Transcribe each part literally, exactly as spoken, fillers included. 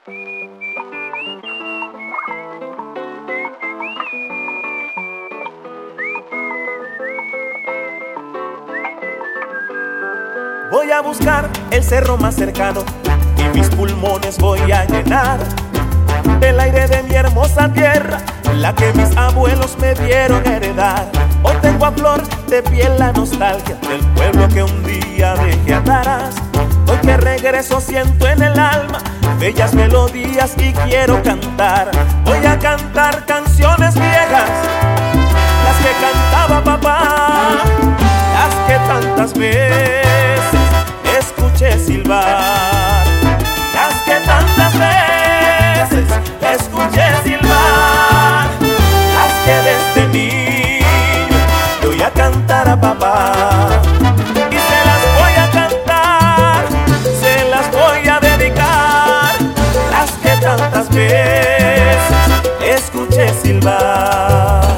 Voy a buscar el cerro más cercano y mis pulmones voy a llenar del aire de mi hermosa tierra, la que mis abuelos me dieron a heredar. Hoy tengo a flor de piel la nostalgia del pueblo que un día dejé atrás. Hoy que regreso siento en el alma bellas melodías y quiero cantar. Voy a cantar canciones viejas, las que cantaba papá, las que tantas veces escuché silbar, las que tantas veces escuché silbar, las que desde niño yo voy a cantar a papá. Y se las voy a cantar, se las voy a dedicar, las que tantas veces escuché silbar.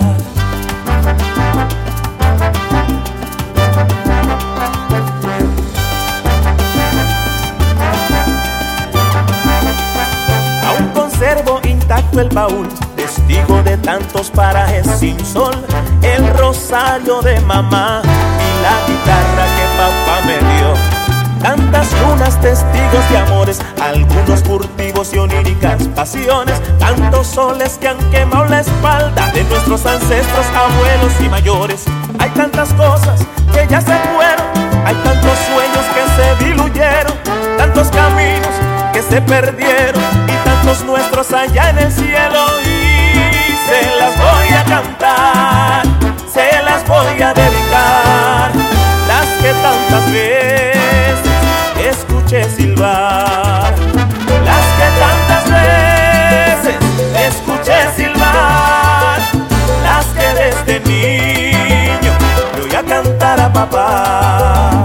Conservo intacto el baúl, testigo de tantos parajes sin sol, el rosario de mamá y la guitarra que papá me dio. Tantas lunas, testigos de amores, algunos furtivos y oníricas pasiones, tantos soles que han quemado la espalda de nuestros ancestros, abuelos y mayores. Hay tantas cosas que ya se fueron, hay tantos sueños que se diluyeron, tantos caminos que se perdieron y tantos nuestros allá en el cielo. Y se las voy a cantar, se las voy a dedicar, las que tantas veces escuché silbar, las que tantas veces escuché silbar, las que desde niño yo voy a cantar a papá.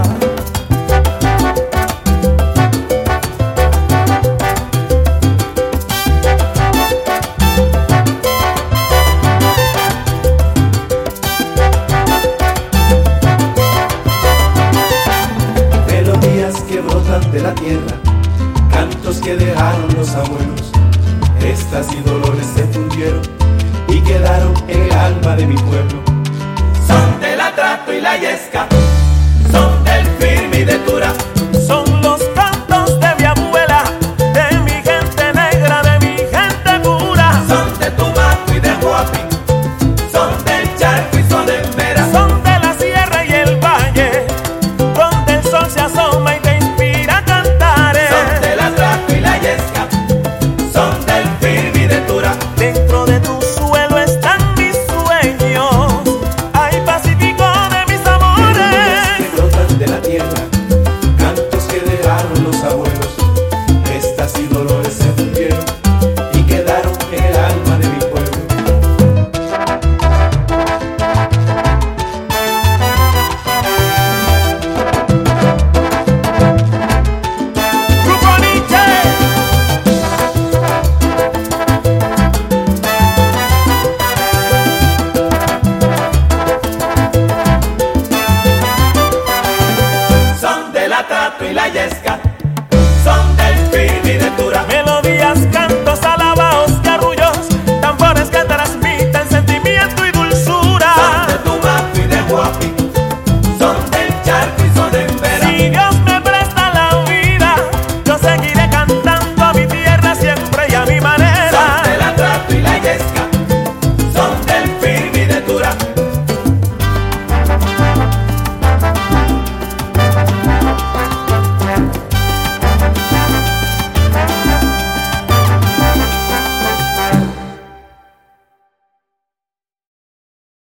De la tierra, cantos que dejaron los abuelos, estas y dolores se fundieron y quedaron en el alma de mi pueblo. Son del atrato y la yesca, son del firme y de tura, son los cantos de mi abuela, de mi gente negra, de mi gente pura. Son de Tumaco y de Huapi, son del Charco y son de Mera, son de la sierra y el valle, donde el sol se asoma y te inspira a cantar. Son del atraco y la yesca, son del firme y de tura. Dentro de tu suelo están mis sueños, hay pacífico de mis amores. Que brotan de la tierra, cantos que dejaron los abuelos, estas y dolores se